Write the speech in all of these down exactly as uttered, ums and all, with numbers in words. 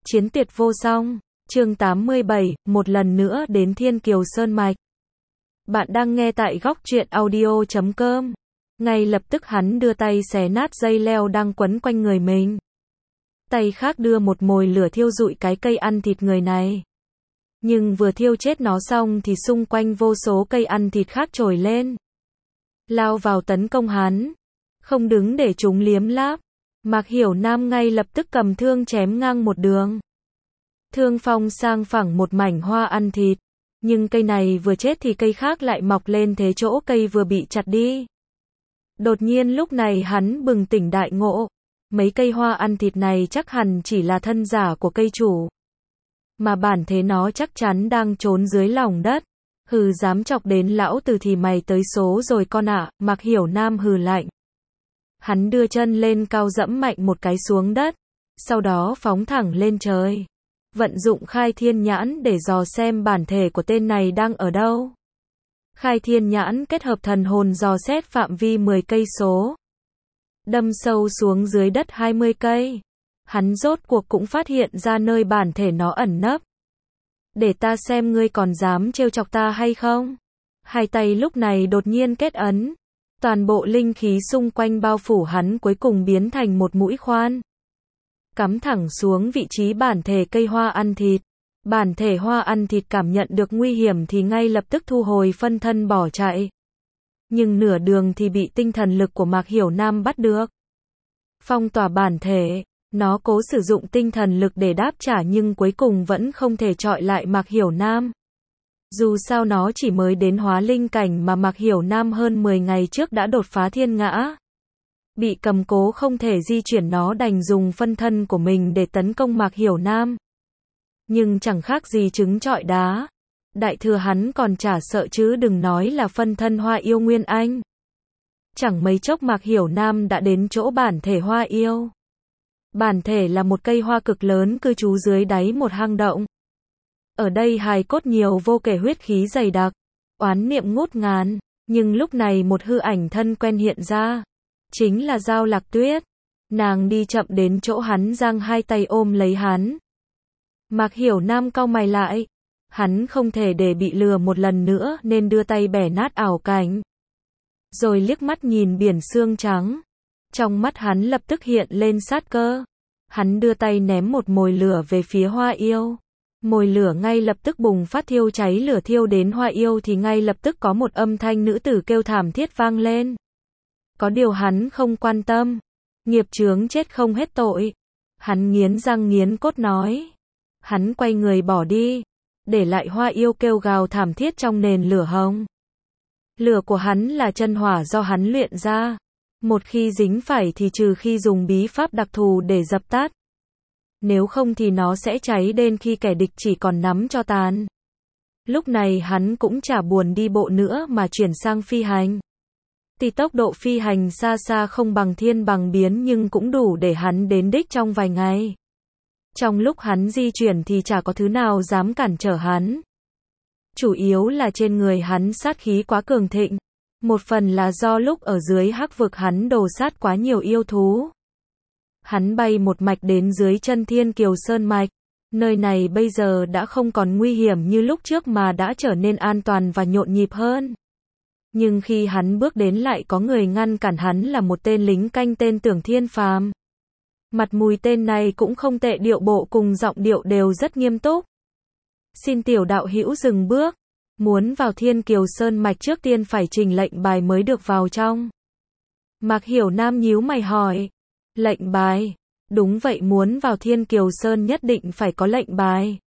Chiến tuyệt vô song, chương tám mươi bảy, một lần nữa đến Thiên Kiều Sơn Mạch. Bạn đang nghe tại góc truyện audio chấm com. Ngay lập tức hắn đưa tay xé nát dây leo đang quấn quanh người mình. Tay khác đưa một mồi lửa thiêu rụi cái cây ăn thịt người này. Nhưng vừa thiêu chết nó xong thì xung quanh vô số cây ăn thịt khác trồi lên. Lao vào tấn công hắn. Không đứng để chúng liếm láp. Mạc Hiểu Nam ngay lập tức cầm thương chém ngang một đường. Thương phong sang phẳng một mảnh hoa ăn thịt. Nhưng cây này vừa chết thì cây khác lại mọc lên thế chỗ cây vừa bị chặt đi. Đột nhiên lúc này hắn bừng tỉnh đại ngộ. Mấy cây hoa ăn thịt này chắc hẳn chỉ là thân giả của cây chủ. Mà bản thế nó chắc chắn đang trốn dưới lòng đất. Hừ, dám chọc đến lão tử thì mày tới số rồi con ạ. Mạc Hiểu Nam hừ lạnh. Hắn đưa chân lên cao dẫm mạnh một cái xuống đất. Sau đó phóng thẳng lên trời. Vận dụng khai thiên nhãn để dò xem bản thể của tên này đang ở đâu. Khai thiên nhãn kết hợp thần hồn dò xét phạm vi mười cây số. Đâm sâu xuống dưới đất hai mươi cây. Hắn rốt cuộc cũng phát hiện ra nơi bản thể nó ẩn nấp. Để ta xem ngươi còn dám trêu chọc ta hay không. Hai tay lúc này đột nhiên kết ấn. Toàn bộ linh khí xung quanh bao phủ hắn cuối cùng biến thành một mũi khoan. Cắm thẳng xuống vị trí bản thể cây hoa ăn thịt. Bản thể hoa ăn thịt cảm nhận được nguy hiểm thì ngay lập tức thu hồi phân thân bỏ chạy. Nhưng nửa đường thì bị tinh thần lực của Mạc Hiểu Nam bắt được. Phong tỏa bản thể. Nó cố sử dụng tinh thần lực để đáp trả nhưng cuối cùng vẫn không thể chọi lại Mạc Hiểu Nam. Dù sao nó chỉ mới đến hóa linh cảnh mà Mạc Hiểu Nam hơn mười ngày trước đã đột phá thiên ngã. Bị cầm cố không thể di chuyển nó đành dùng phân thân của mình để tấn công Mạc Hiểu Nam. Nhưng chẳng khác gì trứng trọi đá. Đại thừa hắn còn chả sợ chứ đừng nói là phân thân hoa yêu Nguyên Anh. Chẳng mấy chốc Mạc Hiểu Nam đã đến chỗ bản thể hoa yêu. Bản thể là một cây hoa cực lớn cư trú dưới đáy một hang động. Ở đây hài cốt nhiều vô kể huyết khí dày đặc, oán niệm ngút ngàn, nhưng lúc này một hư ảnh thân quen hiện ra. Chính là Dao Lạc Tuyết. Nàng đi chậm đến chỗ hắn giang hai tay ôm lấy hắn. Mạc Hiểu Nam cau mày lại. Hắn không thể để bị lừa một lần nữa nên đưa tay bẻ nát ảo cảnh. Rồi liếc mắt nhìn biển sương trắng. Trong mắt hắn lập tức hiện lên sát cơ. Hắn đưa tay ném một mồi lửa về phía hoa yêu. Mồi lửa ngay lập tức bùng phát thiêu cháy lửa thiêu đến hoa yêu thì ngay lập tức có một âm thanh nữ tử kêu thảm thiết vang lên. Có điều hắn không quan tâm. Nghiệp chướng chết không hết tội. Hắn nghiến răng nghiến cốt nói. Hắn quay người bỏ đi. Để lại hoa yêu kêu gào thảm thiết trong nền lửa hồng. Lửa của hắn là chân hỏa do hắn luyện ra. Một khi dính phải thì trừ khi dùng bí pháp đặc thù để dập tắt. Nếu không thì nó sẽ cháy đến khi kẻ địch chỉ còn nắm tro tàn. Lúc này hắn cũng chả buồn đi bộ nữa mà chuyển sang phi hành. Tuy tốc độ phi hành xa xa không bằng thiên bằng biến nhưng cũng đủ để hắn đến đích trong vài ngày. Trong lúc hắn di chuyển thì chả có thứ nào dám cản trở hắn. Chủ yếu là trên người hắn sát khí quá cường thịnh. Một phần là do lúc ở dưới hắc vực hắn đồ sát quá nhiều yêu thú. Hắn bay một mạch đến dưới chân Thiên Kiều Sơn Mạch. Nơi này bây giờ đã không còn nguy hiểm như lúc trước mà đã trở nên an toàn và nhộn nhịp hơn. Nhưng khi hắn bước đến lại có người ngăn cản hắn là một tên lính canh tên Tưởng Thiên Phàm. Mặt mùi tên này cũng không tệ, điệu bộ cùng giọng điệu đều rất nghiêm túc. Xin tiểu đạo hữu dừng bước. Muốn vào Thiên Kiều Sơn Mạch trước tiên phải trình lệnh bài mới được vào trong. Mạc Hiểu Nam nhíu mày hỏi. Lệnh bài? Đúng vậy, muốn vào Thiên Kiều Sơn nhất định phải có lệnh bài.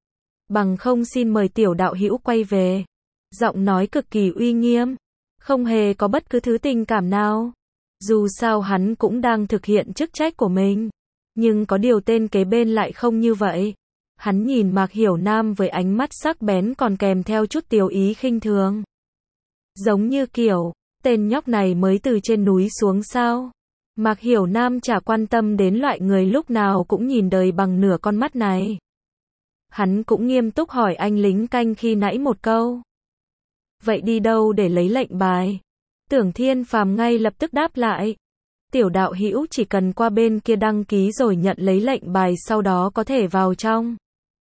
Bằng không xin mời tiểu đạo hữu quay về. Giọng nói cực kỳ uy nghiêm. Không hề có bất cứ thứ tình cảm nào. Dù sao hắn cũng đang thực hiện chức trách của mình. Nhưng có điều tên kế bên lại không như vậy. Hắn nhìn Mạc Hiểu Nam với ánh mắt sắc bén còn kèm theo chút tiếu ý khinh thường. Giống như kiểu, tên nhóc này mới từ trên núi xuống sao? Mạc Hiểu Nam chả quan tâm đến loại người lúc nào cũng nhìn đời bằng nửa con mắt này. Hắn cũng nghiêm túc hỏi anh lính canh khi nãy một câu. Vậy đi đâu để lấy lệnh bài? Tưởng Thiên Phàm ngay lập tức đáp lại. Tiểu đạo hữu chỉ cần qua bên kia đăng ký rồi nhận lấy lệnh bài sau đó có thể vào trong.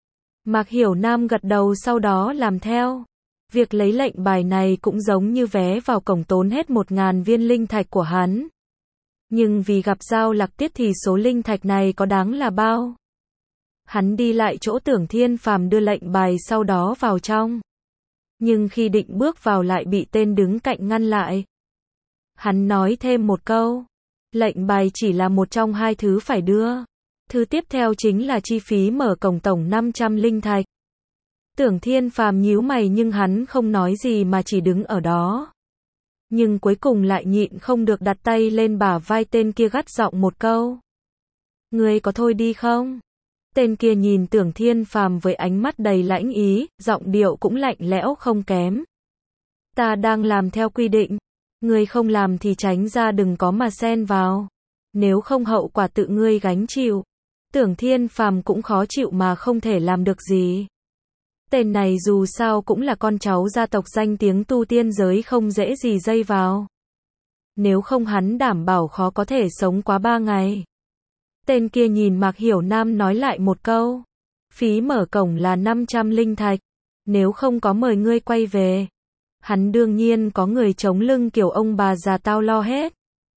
Mạc Hiểu Nam gật đầu sau đó làm theo. Việc lấy lệnh bài này cũng giống như vé vào cổng tốn hết một ngàn viên linh thạch của hắn. Nhưng vì gặp Giao Lạc Tiết thì số linh thạch này có đáng là bao? Hắn đi lại chỗ Tưởng Thiên Phàm đưa lệnh bài sau đó vào trong. Nhưng khi định bước vào lại bị tên đứng cạnh ngăn lại. Hắn nói thêm một câu. Lệnh bài chỉ là một trong hai thứ phải đưa. Thứ tiếp theo chính là chi phí mở cổng tổng năm trăm linh thạch. Tưởng Thiên Phàm nhíu mày nhưng hắn không nói gì mà chỉ đứng ở đó. Nhưng cuối cùng lại nhịn không được đặt tay lên bả vai tên kia gắt giọng một câu. Ngươi có thôi đi không? Tên kia nhìn Tưởng Thiên Phàm với ánh mắt đầy lãnh ý, giọng điệu cũng lạnh lẽo không kém. Ta đang làm theo quy định. Ngươi không làm thì tránh ra đừng có mà xen vào. Nếu không hậu quả tự ngươi gánh chịu. Tưởng Thiên Phàm cũng khó chịu mà không thể làm được gì. Tên này dù sao cũng là con cháu gia tộc danh tiếng tu tiên giới không dễ gì dây vào. Nếu không hắn đảm bảo khó có thể sống quá ba ngày. Tên kia nhìn Mạc Hiểu Nam nói lại một câu. Phí mở cổng là năm trăm linh thạch. Nếu không có mời ngươi quay về. Hắn đương nhiên có người chống lưng kiểu ông bà già tao lo hết.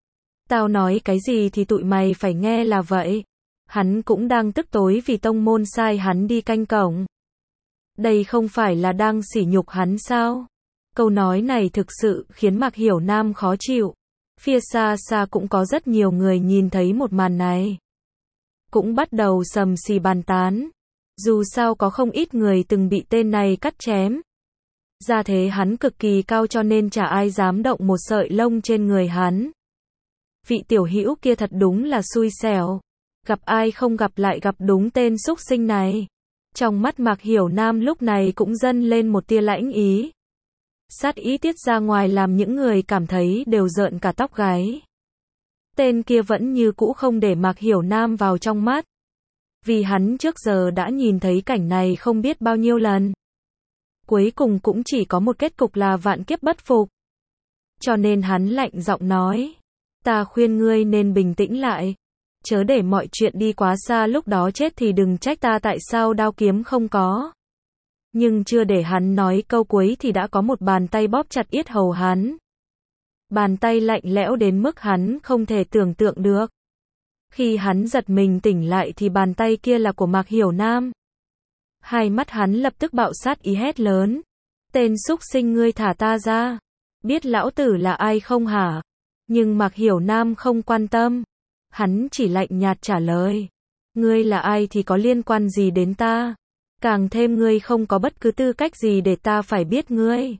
Tao nói cái gì thì tụi mày phải nghe là vậy. Hắn cũng đang tức tối vì tông môn sai hắn đi canh cổng. Đây không phải là đang sỉ nhục hắn sao? Câu nói này thực sự khiến Mạc Hiểu Nam khó chịu. Phía xa xa cũng có rất nhiều người nhìn thấy một màn này. Cũng bắt đầu sầm xì bàn tán. Dù sao có không ít người từng bị tên này cắt chém. Gia thế hắn cực kỳ cao cho nên chả ai dám động một sợi lông trên người hắn. Vị tiểu hữu kia thật đúng là xui xẻo. Gặp ai không gặp lại gặp đúng tên súc sinh này. Trong mắt Mạc Hiểu Nam lúc này cũng dâng lên một tia lãnh ý. Sát ý tiết ra ngoài làm những người cảm thấy đều rợn cả tóc gáy. Tên kia vẫn như cũ không để Mạc Hiểu Nam vào trong mắt. Vì hắn trước giờ đã nhìn thấy cảnh này không biết bao nhiêu lần. Cuối cùng cũng chỉ có một kết cục là vạn kiếp bất phục. Cho nên hắn lạnh giọng nói. Ta khuyên ngươi nên bình tĩnh lại. Chớ để mọi chuyện đi quá xa lúc đó chết thì đừng trách ta tại sao đao kiếm không có. Nhưng chưa để hắn nói câu cuối thì đã có một bàn tay bóp chặt yết hầu hắn. Bàn tay lạnh lẽo đến mức hắn không thể tưởng tượng được. Khi hắn giật mình tỉnh lại thì bàn tay kia là của Mạc Hiểu Nam. Hai mắt hắn lập tức bạo sát ý hét lớn. Tên súc sinh ngươi thả ta ra. Biết lão tử là ai không hả? Nhưng Mạc Hiểu Nam không quan tâm. Hắn chỉ lạnh nhạt trả lời. Ngươi là ai thì có liên quan gì đến ta? Càng thêm ngươi không có bất cứ tư cách gì để ta phải biết ngươi.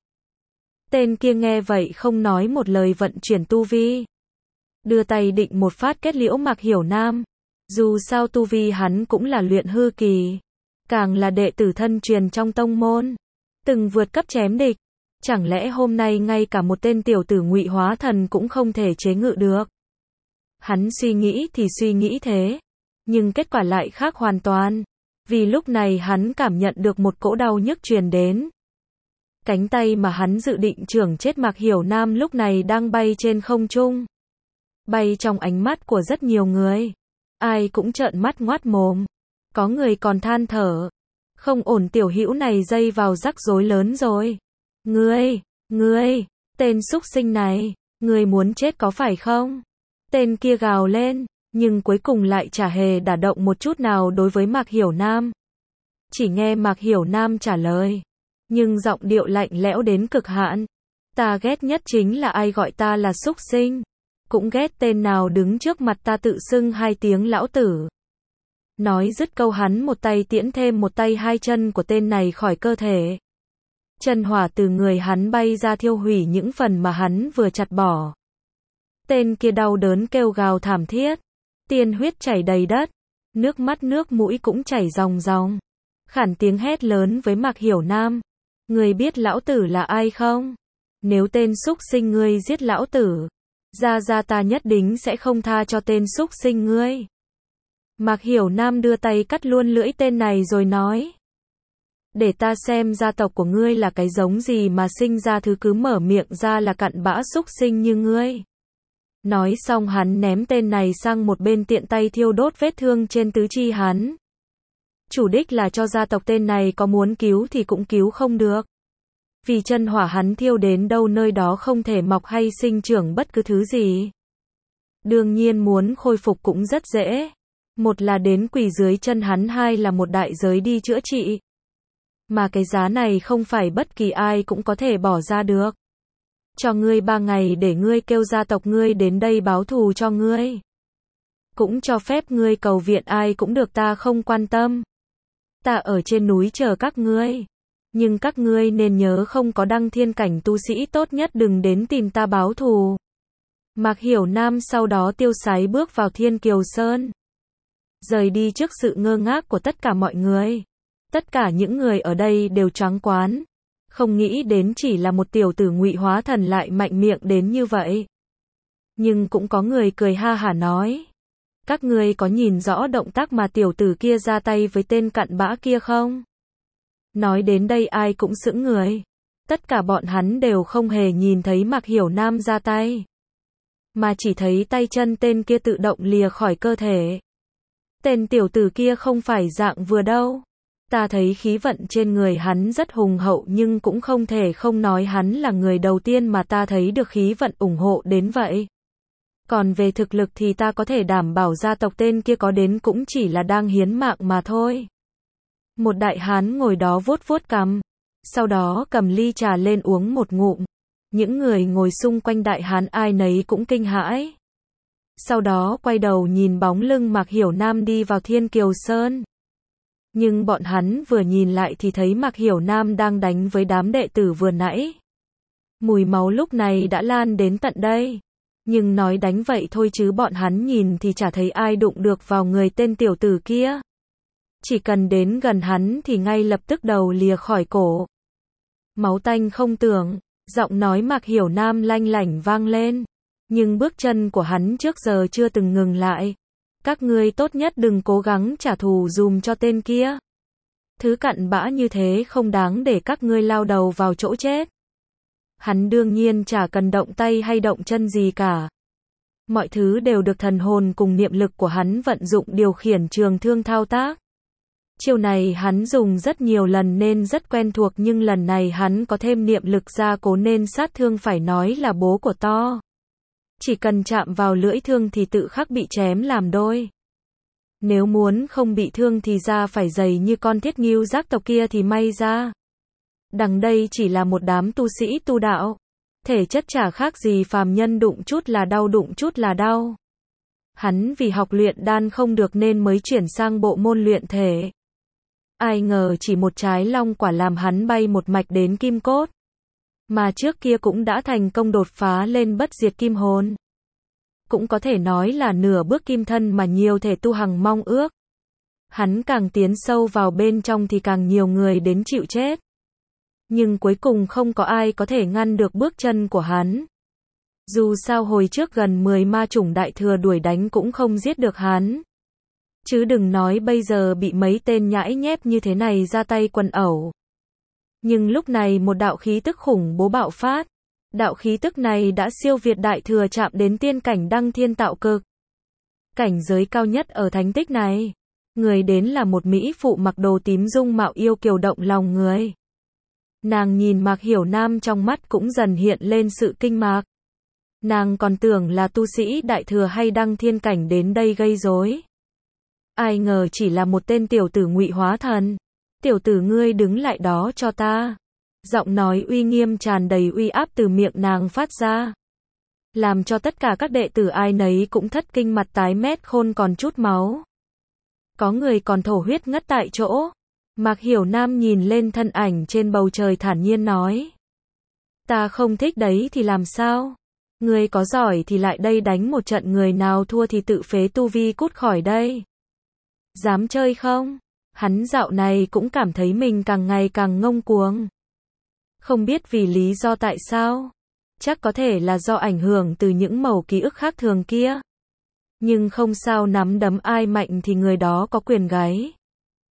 Tên kia nghe vậy không nói một lời vận chuyển tu vi. Đưa tay định một phát kết liễu Mạc Hiểu Nam. Dù sao tu vi hắn cũng là luyện hư kỳ. Càng là đệ tử thân truyền trong tông môn. Từng vượt cấp chém địch. Chẳng lẽ hôm nay ngay cả một tên tiểu tử Ngụy Hóa Thần cũng không thể chế ngự được? Hắn suy nghĩ thì suy nghĩ thế. Nhưng kết quả lại khác hoàn toàn. Vì lúc này hắn cảm nhận được một cỗ đau nhức truyền đến. Cánh tay mà hắn dự định chưởng chết Mạc Hiểu Nam lúc này đang bay trên không trung. Bay trong ánh mắt của rất nhiều người. Ai cũng trợn mắt ngoác mồm. Có người còn than thở. Không ổn, tiểu hữu này dây vào rắc rối lớn rồi. Ngươi, ngươi, tên súc sinh này, ngươi muốn chết có phải không? Tên kia gào lên, nhưng cuối cùng lại chả hề đả động một chút nào đối với Mạc Hiểu Nam. Chỉ nghe Mạc Hiểu Nam trả lời. Nhưng giọng điệu lạnh lẽo đến cực hạn. Ta ghét nhất chính là ai gọi ta là súc sinh. Cũng ghét tên nào đứng trước mặt ta tự xưng hai tiếng lão tử. Nói dứt câu hắn một tay tiễn thêm một tay hai chân của tên này khỏi cơ thể. Chân hỏa từ người hắn bay ra thiêu hủy những phần mà hắn vừa chặt bỏ. Tên kia đau đớn kêu gào thảm thiết. Tiên huyết chảy đầy đất. Nước mắt nước mũi cũng chảy ròng ròng. Khản tiếng hét lớn với Mạc Hiểu Nam. Ngươi biết lão tử là ai không? Nếu tên súc sinh ngươi giết lão tử, ra ra ta nhất định sẽ không tha cho tên súc sinh ngươi. Mạc Hiểu Nam đưa tay cắt luôn lưỡi tên này rồi nói. Để ta xem gia tộc của ngươi là cái giống gì mà sinh ra thứ cứ mở miệng ra là cặn bã súc sinh như ngươi. Nói xong hắn ném tên này sang một bên tiện tay thiêu đốt vết thương trên tứ chi hắn. Chủ đích là cho gia tộc tên này có muốn cứu thì cũng cứu không được. Vì chân hỏa hắn thiêu đến đâu nơi đó không thể mọc hay sinh trưởng bất cứ thứ gì. Đương nhiên muốn khôi phục cũng rất dễ. Một là đến quỳ dưới chân hắn, hai là một đại giới đi chữa trị. Mà cái giá này không phải bất kỳ ai cũng có thể bỏ ra được. Cho ngươi ba ngày để ngươi kêu gia tộc ngươi đến đây báo thù cho ngươi. Cũng cho phép ngươi cầu viện ai cũng được, ta không quan tâm. Ta ở trên núi chờ các ngươi. Nhưng các ngươi nên nhớ không có đăng thiên cảnh tu sĩ tốt nhất đừng đến tìm ta báo thù. Mạc Hiểu Nam sau đó tiêu sái bước vào Thiên Kiều Sơn. Rời đi trước sự ngơ ngác của tất cả mọi người. Tất cả những người ở đây đều choáng váng. Không nghĩ đến chỉ là một tiểu tử ngụy hóa thần lại mạnh miệng đến như vậy. Nhưng cũng có người cười ha hả nói. Các ngươi có nhìn rõ động tác mà tiểu tử kia ra tay với tên cặn bã kia không? Nói đến đây ai cũng sững người. Tất cả bọn hắn đều không hề nhìn thấy Mạc Hiểu Nam ra tay. Mà chỉ thấy tay chân tên kia tự động lìa khỏi cơ thể. Tên tiểu tử kia không phải dạng vừa đâu. Ta thấy khí vận trên người hắn rất hùng hậu nhưng cũng không thể không nói hắn là người đầu tiên mà ta thấy được khí vận ủng hộ đến vậy. Còn về thực lực thì ta có thể đảm bảo gia tộc tên kia có đến cũng chỉ là đang hiến mạng mà thôi. Một đại hán ngồi đó vuốt vuốt cằm, sau đó cầm ly trà lên uống một ngụm. Những người ngồi xung quanh đại hán ai nấy cũng kinh hãi. Sau đó quay đầu nhìn bóng lưng Mạc Hiểu Nam đi vào Thiên Kiều Sơn. Nhưng bọn hắn vừa nhìn lại thì thấy Mạc Hiểu Nam đang đánh với đám đệ tử vừa nãy. Mùi máu lúc này đã lan đến tận đây. Nhưng nói đánh vậy thôi chứ bọn hắn nhìn thì chả thấy ai đụng được vào người tên tiểu tử kia. Chỉ cần đến gần hắn thì ngay lập tức đầu lìa khỏi cổ. Máu tanh không tưởng, giọng nói Mạc Hiểu Nam lanh lảnh vang lên. Nhưng bước chân của hắn trước giờ chưa từng ngừng lại. Các ngươi tốt nhất đừng cố gắng trả thù dùm cho tên kia. Thứ cặn bã như thế không đáng để các ngươi lao đầu vào chỗ chết. Hắn đương nhiên chả cần động tay hay động chân gì cả. Mọi thứ đều được thần hồn cùng niệm lực của hắn vận dụng điều khiển trường thương thao tác. Chiêu này hắn dùng rất nhiều lần nên rất quen thuộc nhưng lần này hắn có thêm niệm lực gia cố nên sát thương phải nói là bố của to. Chỉ cần chạm vào lưỡi thương thì tự khắc bị chém làm đôi. Nếu muốn không bị thương thì da phải dày như con thiết ngưu giác tộc kia thì may ra. Đằng đây chỉ là một đám tu sĩ tu đạo. Thể chất chả khác gì phàm nhân, đụng chút là đau, đụng chút là đau. Hắn vì học luyện đan không được nên mới chuyển sang bộ môn luyện thể. Ai ngờ chỉ một trái long quả làm hắn bay một mạch đến kim cốt. Mà trước kia cũng đã thành công đột phá lên bất diệt kim hồn. Cũng có thể nói là nửa bước kim thân mà nhiều thể tu hằng mong ước. Hắn càng tiến sâu vào bên trong thì càng nhiều người đến chịu chết. Nhưng cuối cùng không có ai có thể ngăn được bước chân của hắn. Dù sao hồi trước gần mười ma chủng đại thừa đuổi đánh cũng không giết được hắn. Chứ đừng nói bây giờ bị mấy tên nhãi nhép như thế này ra tay quần ẩu. Nhưng lúc này một đạo khí tức khủng bố bạo phát. Đạo khí tức này đã siêu việt đại thừa, chạm đến tiên cảnh đăng thiên tạo cực. Cảnh giới cao nhất ở thánh tích này. Người đến là một mỹ phụ mặc đồ tím dung mạo yêu kiều động lòng người. Nàng nhìn Mạc Hiểu Nam trong mắt cũng dần hiện lên sự kinh ngạc. Nàng còn tưởng là tu sĩ đại thừa hay đăng thiên cảnh đến đây gây rối. Ai ngờ chỉ là một tên tiểu tử ngụy hóa thần. Tiểu tử ngươi đứng lại đó cho ta. Giọng nói uy nghiêm tràn đầy uy áp từ miệng nàng phát ra. Làm cho tất cả các đệ tử ai nấy cũng thất kinh, mặt tái mét khôn còn chút máu. Có người còn thổ huyết ngất tại chỗ. Mạc Hiểu Nam nhìn lên thân ảnh trên bầu trời thản nhiên nói. Ta không thích đấy thì làm sao? Ngươi có giỏi thì lại đây đánh một trận, người nào thua thì tự phế tu vi cút khỏi đây. Dám chơi không? Hắn dạo này cũng cảm thấy mình càng ngày càng ngông cuồng. Không biết vì lý do tại sao. Chắc có thể là do ảnh hưởng từ những mẩu ký ức khác thường kia. Nhưng không sao, nắm đấm ai mạnh thì người đó có quyền gáy.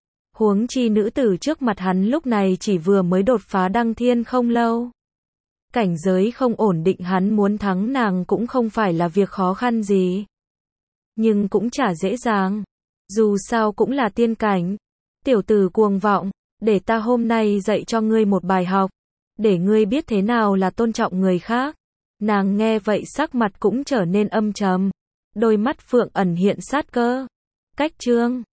Huống chi nữ tử trước mặt hắn lúc này chỉ vừa mới đột phá đăng thiên không lâu. Cảnh giới không ổn định hắn muốn thắng nàng cũng không phải là việc khó khăn gì. Nhưng cũng chả dễ dàng. Dù sao cũng là tiên cảnh. Tiểu tử cuồng vọng, để ta hôm nay dạy cho ngươi một bài học. Để ngươi biết thế nào là tôn trọng người khác. Nàng nghe vậy sắc mặt cũng trở nên âm trầm. Đôi mắt phượng ẩn hiện sát cơ. Cách chương